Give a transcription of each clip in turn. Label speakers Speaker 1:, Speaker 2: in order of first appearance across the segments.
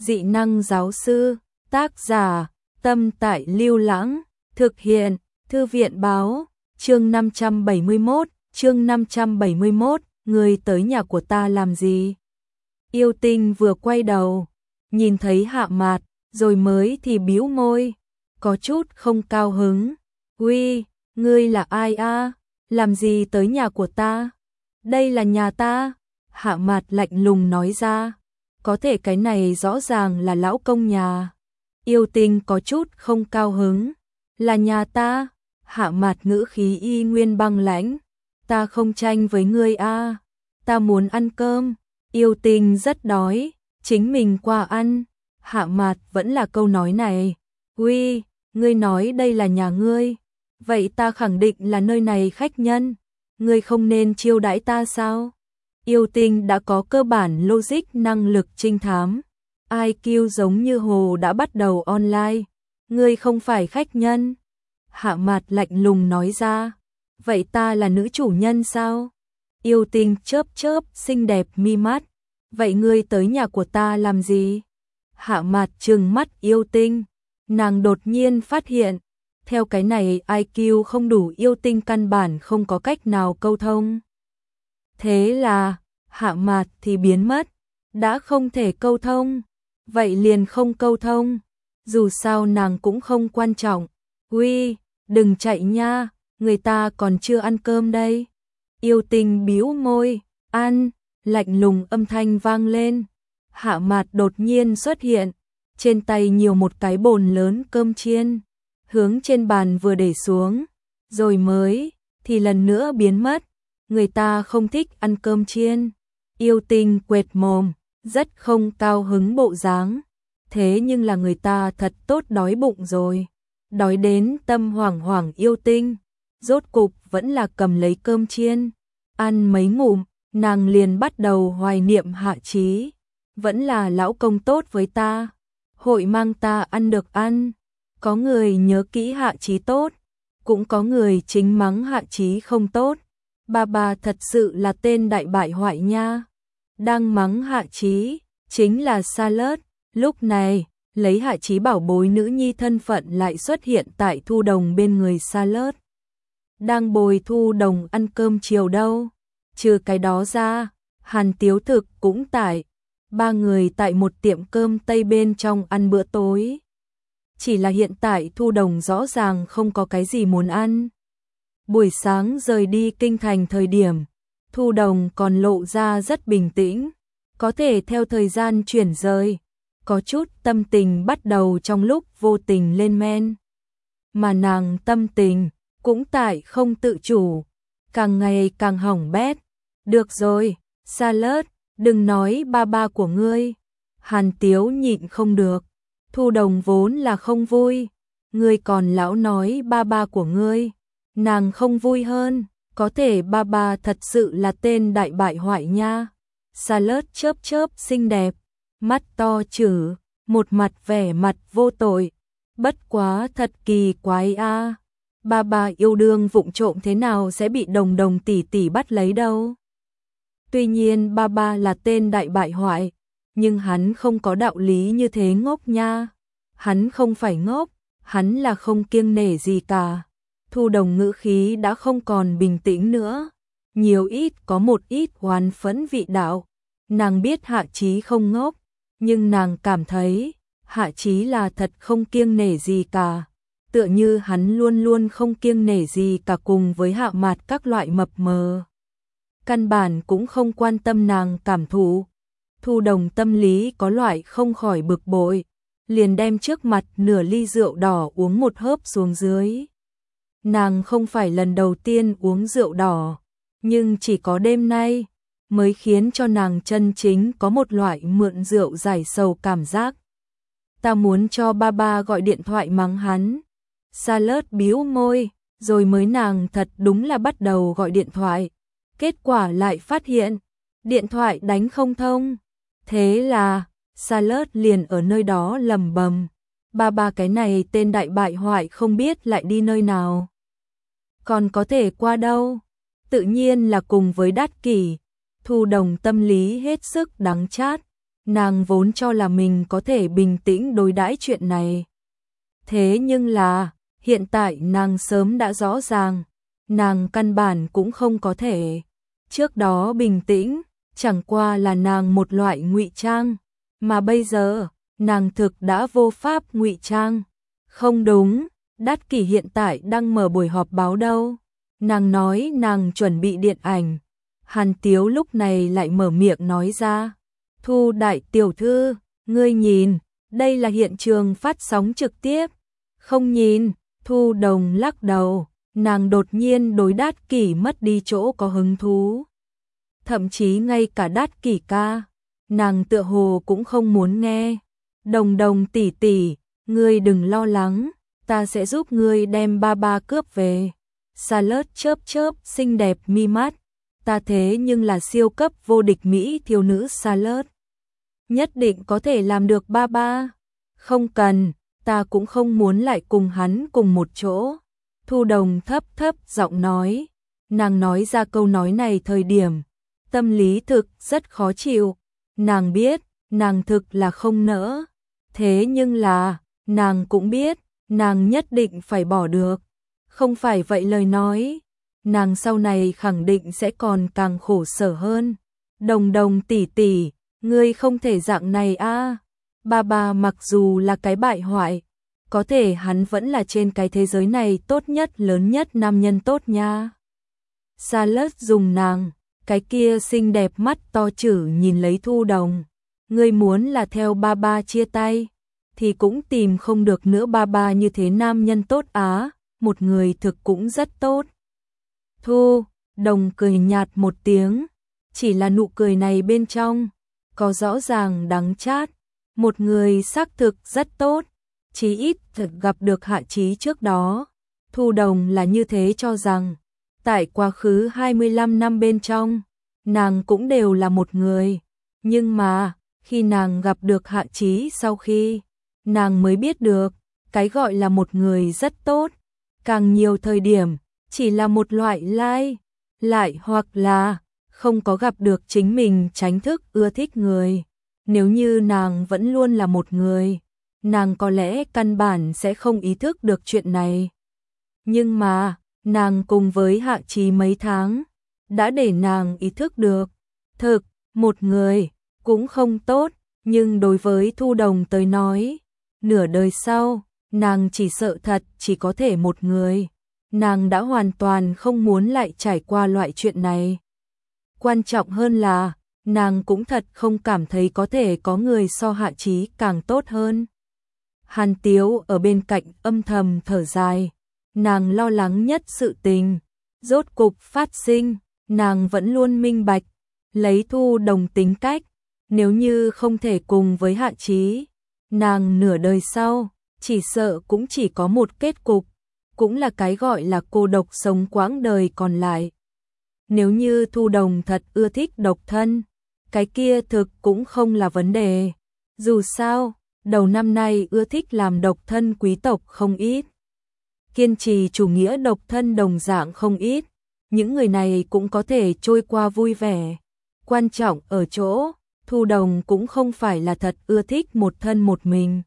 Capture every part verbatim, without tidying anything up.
Speaker 1: Dị năng giáo sư, tác giả, Tâm Tại Lưu Lãng, thực hiện, Thư viện báo, chương năm trăm bảy mươi mốt, chương năm trăm bảy mươi mốt, người tới nhà của ta làm gì? Yêu Tinh vừa quay đầu, nhìn thấy Hạ Mạt, rồi mới thì bĩu môi, có chút không cao hứng. Uy, ngươi là ai a? Làm gì tới nhà của ta? Đây là nhà ta. Hạ Mạt lạnh lùng nói ra. Có thể cái này rõ ràng là lão công nhà. Yêu Tinh có chút không cao hứng. Là nhà ta. Hạ Mạt ngữ khí y nguyên băng lãnh. Ta không tranh với ngươi a. Ta muốn ăn cơm. Yêu Tinh rất đói. Chính mình qua ăn. Hạ Mạt vẫn là câu nói này. Uy, ngươi nói đây là nhà ngươi. Vậy ta khẳng định là nơi này khách nhân. Ngươi không nên chiêu đãi ta sao? Yêu Tinh đã có cơ bản logic năng lực trinh thám. i kiu giống như hồ đã bắt đầu online. Ngươi không phải khách nhân. Hạ Mạt lạnh lùng nói ra. Vậy ta là nữ chủ nhân sao? Yêu Tinh chớp chớp xinh đẹp mi mắt. Vậy ngươi tới nhà của ta làm gì? Hạ Mạt trừng mắt Yêu Tinh. Nàng đột nhiên phát hiện. Theo cái này i kiu không đủ, Yêu Tinh căn bản không có cách nào câu thông. Thế là, Hạ Mạt thì biến mất. Đã không thể câu thông. Vậy liền không câu thông. Dù sao nàng cũng không quan trọng. Uy, đừng chạy nha, người ta còn chưa ăn cơm đây. Yêu Tinh bĩu môi, ăn, lạnh lùng âm thanh vang lên. Hạ Mạt đột nhiên xuất hiện. Trên tay nhiều một cái bồn lớn cơm chiên. Hướng trên bàn vừa để xuống, rồi mới thì lần nữa biến mất. Người ta không thích ăn cơm chiên. Yêu Tinh quệt mồm, rất không cao hứng bộ dáng. Thế nhưng là người ta thật tốt đói bụng rồi. Đói đến tâm hoảng hoảng Yêu Tinh. Rốt cục vẫn là cầm lấy cơm chiên. Ăn mấy ngụm, nàng liền bắt đầu hoài niệm Hạ Chí. Vẫn là lão công tốt với ta. Hội mang ta ăn được ăn. Có người nhớ kỹ Hạ Chí tốt, cũng có người chính mắng Hạ Chí không tốt. Bà bà thật sự là tên đại bại hoại nha. Đang mắng Hạ Chí, chính là Salad. Lúc này, lấy Hạ Chí bảo bối nữ nhi thân phận lại xuất hiện tại Thu Đồng bên người Salad. Đang bồi Thu Đồng ăn cơm chiều đâu. Trừ cái đó ra, Hàn Tiếu Thực cũng tại. Ba người tại một tiệm cơm Tây bên trong ăn bữa tối. Chỉ là hiện tại Thu Đồng rõ ràng không có cái gì muốn ăn. Buổi sáng rời đi kinh thành thời điểm, Thu Đồng còn lộ ra rất bình tĩnh. Có thể theo thời gian chuyển rời, có chút tâm tình bắt đầu trong lúc vô tình lên men. Mà nàng tâm tình cũng tại không tự chủ, càng ngày càng hỏng bét. Được rồi, Salad, đừng nói ba ba của ngươi. Hàn Tiếu nhịn không được. Thu Đồng vốn là không vui, ngươi còn lão nói ba ba của ngươi, nàng không vui hơn, có thể ba ba thật sự là tên đại bại hoại nha. Salad chớp chớp xinh đẹp, mắt to chử, một mặt vẻ mặt vô tội, bất quá thật kỳ quái a. Ba ba yêu đương vụng trộm thế nào sẽ bị Đồng Đồng tỷ tỷ bắt lấy đâu. Tuy nhiên ba ba là tên đại bại hoại, nhưng hắn không có đạo lý như thế ngốc nha. Hắn không phải ngốc, hắn là không kiêng nể gì cả. Thu Đồng ngữ khí đã không còn bình tĩnh nữa. Nhiều ít có một ít oán phẫn vị đạo. Nàng biết Hạ Chí không ngốc, nhưng nàng cảm thấy Hạ Chí là thật không kiêng nể gì cả. Tựa như hắn luôn luôn không kiêng nể gì cả cùng với Hạ Mạt các loại mập mờ. Căn bản cũng không quan tâm nàng cảm thụ. Thu Đồng tâm lý có loại không khỏi bực bội, liền đem trước mặt nửa ly rượu đỏ uống một hớp xuống dưới. Nàng không phải lần đầu tiên uống rượu đỏ, nhưng chỉ có đêm nay mới khiến cho nàng chân chính có một loại mượn rượu giải sầu cảm giác. Ta muốn cho ba ba gọi điện thoại mắng hắn. Salad bĩu môi, rồi mới nàng thật đúng là bắt đầu gọi điện thoại. Kết quả lại phát hiện, điện thoại đánh không thông. Thế là, Salad liền ở nơi đó lầm bầm. Ba ba cái này tên đại bại hoại không biết lại đi nơi nào. Còn có thể qua đâu? Tự nhiên là cùng với Đát Kỷ. Thu Đồng tâm lý hết sức đắng chát. nàng vốn cho là mình có thể bình tĩnh đối đãi chuyện này. Thế nhưng là, hiện tại nàng sớm đã rõ ràng, nàng căn bản cũng không có thể. Trước đó bình tĩnh, chẳng qua là nàng một loại ngụy trang, mà bây giờ, nàng thực đã vô pháp ngụy trang. Không đúng, Đát Kỷ hiện tại đang mở buổi họp báo đâu. Nàng nói nàng chuẩn bị điện ảnh. Hàn Tiếu lúc này lại mở miệng nói ra. Thu đại tiểu thư, ngươi nhìn, đây là hiện trường phát sóng trực tiếp. Không nhìn, Thu Đồng lắc đầu, nàng đột nhiên đối Đát Kỷ mất đi chỗ có hứng thú. Thậm chí ngay cả Đát Kỷ ca, nàng tựa hồ cũng không muốn nghe. Đồng Đồng tỷ tỷ, ngươi đừng lo lắng, ta sẽ giúp ngươi đem ba ba cướp về. Charlotte chớp chớp xinh đẹp mi mắt, ta thế nhưng là siêu cấp vô địch Mỹ thiếu nữ Charlotte. Nhất định có thể làm được ba ba. Không cần, ta cũng không muốn lại cùng hắn cùng một chỗ. Thu Đồng thấp thấp giọng nói, nàng nói ra câu nói này thời điểm, tâm lý thực rất khó chịu. Nàng biết, nàng thực là không nỡ. Thế nhưng là, nàng cũng biết, nàng nhất định phải bỏ được. Không phải vậy lời nói, nàng sau này khẳng định sẽ còn càng khổ sở hơn. Đồng Đồng tỷ tỷ, ngươi không thể dạng này a. Ba ba mặc dù là cái bại hoại, có thể hắn vẫn là trên cái thế giới này tốt nhất lớn nhất nam nhân tốt nha. Charlotte dùng nàng, cái kia xinh đẹp mắt to chử nhìn lấy Thu Đồng. Ngươi muốn là theo ba ba chia tay, thì cũng tìm không được nữa ba ba như thế nam nhân tốt á, một người thực cũng rất tốt. Thu Đồng cười nhạt một tiếng, chỉ là nụ cười này bên trong, có rõ ràng đắng chát. Một người xác thực rất tốt, chí ít thực gặp được Hạ Chí trước đó. Thu Đồng là như thế cho rằng, tại quá khứ hai mươi lăm năm bên trong, nàng cũng đều là một người. Nhưng mà, khi nàng gặp được Hạ Chí sau khi, nàng mới biết được, cái gọi là một người rất tốt, càng nhiều thời điểm, chỉ là một loại lai, lại hoặc là không có gặp được chính mình tránh thức ưa thích người. Nếu như nàng vẫn luôn là một người, nàng có lẽ căn bản sẽ không ý thức được chuyện này. Nhưng mà, nàng cùng với Hạ Chí mấy tháng, đã để nàng ý thức được. Thực, một người, cũng không tốt, nhưng đối với Thu Đồng tới nói, nửa đời sau, nàng chỉ sợ thật chỉ có thể một người. Nàng đã hoàn toàn không muốn lại trải qua loại chuyện này. Quan trọng hơn là, nàng cũng thật không cảm thấy có thể có người so Hạ Chí càng tốt hơn. Hàn Tiếu ở bên cạnh âm thầm thở dài, nàng lo lắng nhất sự tình, rốt cục phát sinh, nàng vẫn luôn minh bạch, lấy Thu Đồng tính cách, nếu như không thể cùng với Hạ Chí, nàng nửa đời sau, chỉ sợ cũng chỉ có một kết cục, cũng là cái gọi là cô độc sống quãng đời còn lại. Nếu như Thu Đồng thật ưa thích độc thân, cái kia thực cũng không là vấn đề. Dù sao, đầu năm nay ưa thích làm độc thân quý tộc không ít. Kiên trì chủ nghĩa độc thân đồng dạng không ít. Những người này cũng có thể trôi qua vui vẻ. Quan trọng ở chỗ, Thu Đồng cũng không phải là thật ưa thích một thân một mình.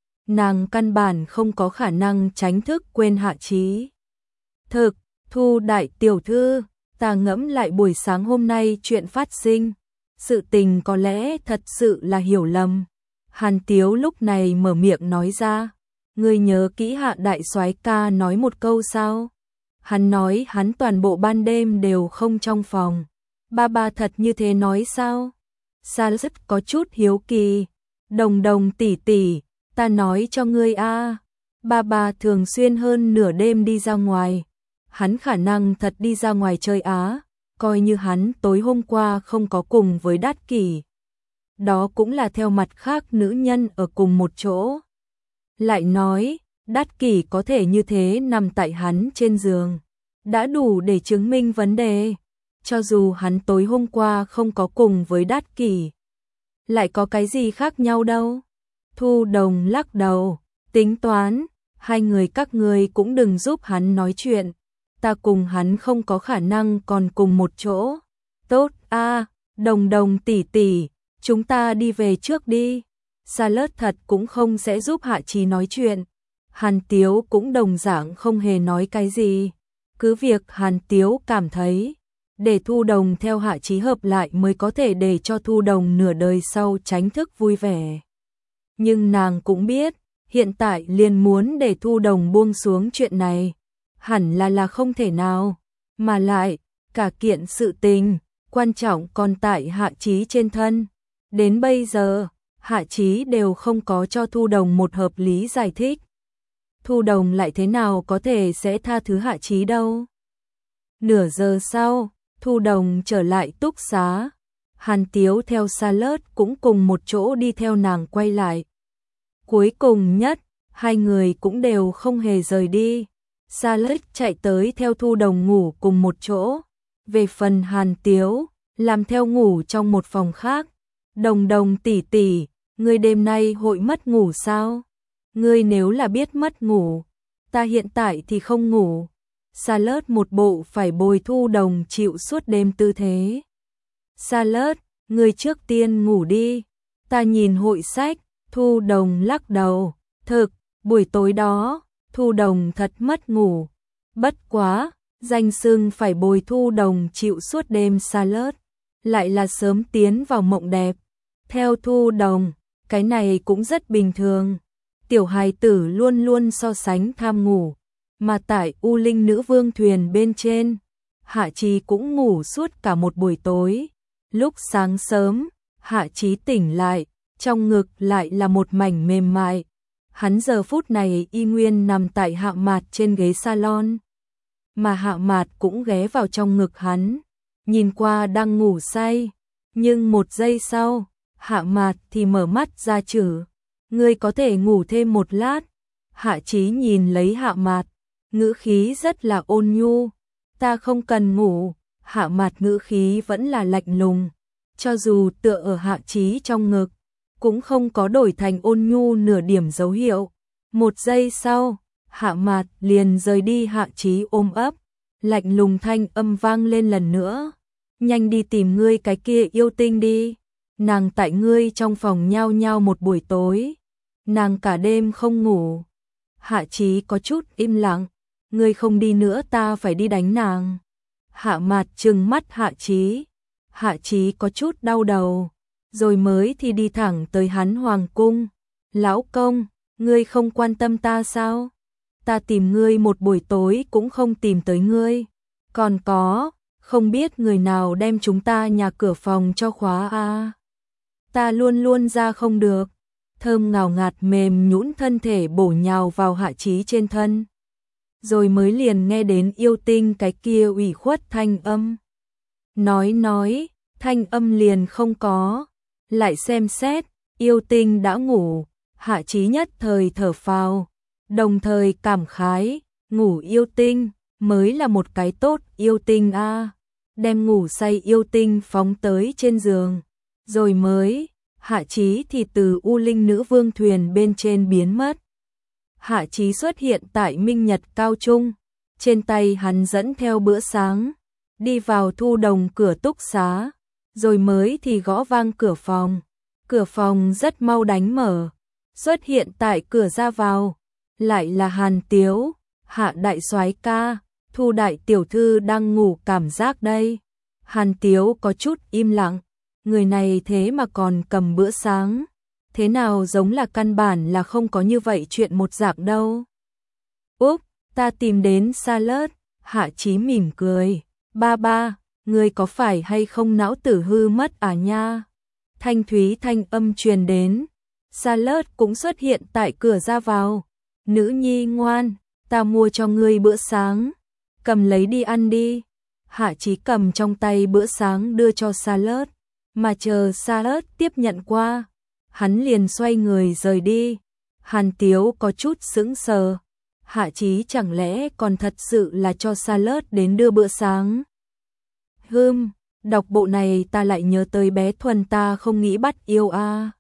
Speaker 1: Nàng căn bản không có khả năng tránh thức quên Hạ Chí. Thực, Thu đại tiểu thư, ta ngẫm lại buổi sáng hôm nay chuyện phát sinh. Sự tình có lẽ thật sự là hiểu lầm. Hàn Tiếu lúc này mở miệng nói ra. Ngươi nhớ kỹ Hạ đại soái ca nói một câu sao? Hắn nói hắn toàn bộ ban đêm đều không trong phòng. Ba ba thật như thế nói sao? Sa rất có chút hiếu kỳ. Đồng Đồng tỷ tỷ, ta nói cho ngươi a, ba ba thường xuyên hơn nửa đêm đi ra ngoài. Hắn khả năng thật đi ra ngoài chơi á, coi như hắn tối hôm qua không có cùng với Đát Kỷ. Đó cũng là theo mặt khác nữ nhân ở cùng một chỗ. Lại nói, Đát Kỷ có thể như thế nằm tại hắn trên giường, đã đủ để chứng minh vấn đề. Cho dù hắn tối hôm qua không có cùng với Đát Kỷ, lại có cái gì khác nhau đâu. Thu Đồng lắc đầu, tính toán, hai người các ngươi cũng đừng giúp hắn nói chuyện. Ta cùng hắn không có khả năng còn cùng một chỗ. Tốt a, Đồng Đồng tỷ tỷ, chúng ta đi về trước đi. Salad thật cũng không sẽ giúp Hạ Chí nói chuyện. Hàn Tiếu cũng đồng dạng không hề nói cái gì. Cứ việc Hàn Tiếu cảm thấy, để Thu Đồng theo Hạ Chí hợp lại mới có thể để cho Thu Đồng nửa đời sau tránh thức vui vẻ. Nhưng nàng cũng biết, hiện tại liền muốn để Thu Đồng buông xuống chuyện này, hẳn là là không thể nào. Mà lại, cả kiện sự tình, quan trọng còn tại Hạ Chí trên thân. Đến bây giờ, Hạ Chí đều không có cho Thu Đồng một hợp lý giải thích. Thu Đồng lại thế nào có thể sẽ tha thứ Hạ Chí đâu. Nửa giờ sau, Thu Đồng trở lại túc xá. Hàn Tiếu theo Salad cũng cùng một chỗ đi theo nàng quay lại. Cuối cùng nhất, hai người cũng đều không hề rời đi. Salad chạy tới theo Thu Đồng ngủ cùng một chỗ. Về phần Hàn Tiếu, làm theo ngủ trong một phòng khác. Đồng Đồng tỷ tỷ, ngươi đêm nay hội mất ngủ sao? Ngươi nếu là biết mất ngủ, ta hiện tại thì không ngủ. Salad một bộ phải bồi Thu Đồng chịu suốt đêm tư thế. Salad, ngươi trước tiên ngủ đi, ta nhìn hội sách. Thu Đồng lắc đầu, thực, buổi tối đó, Thu Đồng thật mất ngủ. Bất quá, danh xưng phải bồi Thu Đồng chịu suốt đêm Salad, lại là sớm tiến vào mộng đẹp. Theo Thu Đồng, cái này cũng rất bình thường. Tiểu hài tử luôn luôn so sánh tham ngủ, mà tại U Linh Nữ Vương thuyền bên trên, Hạ Chí cũng ngủ suốt cả một buổi tối. Lúc sáng sớm, Hạ Chí tỉnh lại, trong ngực lại là một mảnh mềm mại. Hắn giờ phút này y nguyên nằm tại Hạ Mạt trên ghế salon, mà Hạ Mạt cũng ghé vào trong ngực hắn, nhìn qua đang ngủ say. Nhưng một giây sau, Hạ Mạt thì mở mắt ra chử, ngươi có thể ngủ thêm một lát. Hạ Chí nhìn lấy Hạ Mạt, ngữ khí rất là ôn nhu. Ta không cần ngủ. Hạ Mạt ngữ khí vẫn là lạnh lùng, cho dù tựa ở Hạ Chí trong ngực, cũng không có đổi thành ôn nhu nửa điểm dấu hiệu. Một giây sau, Hạ Mạt liền rời đi Hạ Chí ôm ấp, lạnh lùng thanh âm vang lên lần nữa. Nhanh đi tìm ngươi cái kia yêu tinh đi. Nàng tại ngươi trong phòng nhao nhao một buổi tối, nàng cả đêm không ngủ. Hạ Chí có chút im lặng, ngươi không đi nữa ta phải đi đánh nàng. Hạ Mạt trừng mắt Hạ Chí, Hạ Chí có chút đau đầu, rồi mới thì đi thẳng tới hắn hoàng cung. Lão công, ngươi không quan tâm ta sao? Ta tìm ngươi một buổi tối cũng không tìm tới ngươi. Còn có, không biết người nào đem chúng ta nhà cửa phòng cho khóa a. Ta luôn luôn ra không được. Thơm ngào ngạt mềm nhũn thân thể bổ nhào vào Hạ Chí trên thân. Rồi mới liền nghe đến yêu tinh cái kia ủy khuất thanh âm. Nói nói, thanh âm liền không có. Lại xem xét, yêu tinh đã ngủ. Hạ Chí nhất thời thở phào, đồng thời cảm khái, ngủ yêu tinh mới là một cái tốt yêu tinh a. Đem ngủ say yêu tinh phóng tới trên giường, rồi mới Hạ Chí thì từ U Linh Nữ Vương thuyền bên trên biến mất. Hạ Chí xuất hiện tại Minh Nhật Cao Trung, trên tay hắn dẫn theo bữa sáng, đi vào Thu Đồng cửa túc xá, rồi mới thì gõ vang cửa phòng. Cửa phòng rất mau đánh mở, xuất hiện tại cửa ra vào, lại là Hàn Tiếu. Hạ đại soái ca, Thu đại tiểu thư đang ngủ cảm giác đây. Hàn Tiếu có chút im lặng, người này thế mà còn cầm bữa sáng, thế nào giống là căn bản là không có như vậy chuyện một dạng đâu. Úp, ta tìm đến Salad. Hạ Chí mỉm cười, ba ba, ngươi có phải hay không não tử hư mất à nha? Thanh thúy thanh âm truyền đến. Salad cũng xuất hiện tại cửa ra vào. Nữ nhi ngoan, ta mua cho ngươi bữa sáng, cầm lấy đi ăn đi. Hạ Chí cầm trong tay bữa sáng đưa cho Salad, mà chờ Salad tiếp nhận qua, hắn liền xoay người rời đi. Hàn Tiếu có chút sững sờ, Hạ Chí chẳng lẽ còn thật sự là cho Salad đến đưa bữa sáng? Hừm, đọc bộ này ta lại nhớ tới bé Thuần ta không nghĩ bắt yêu a.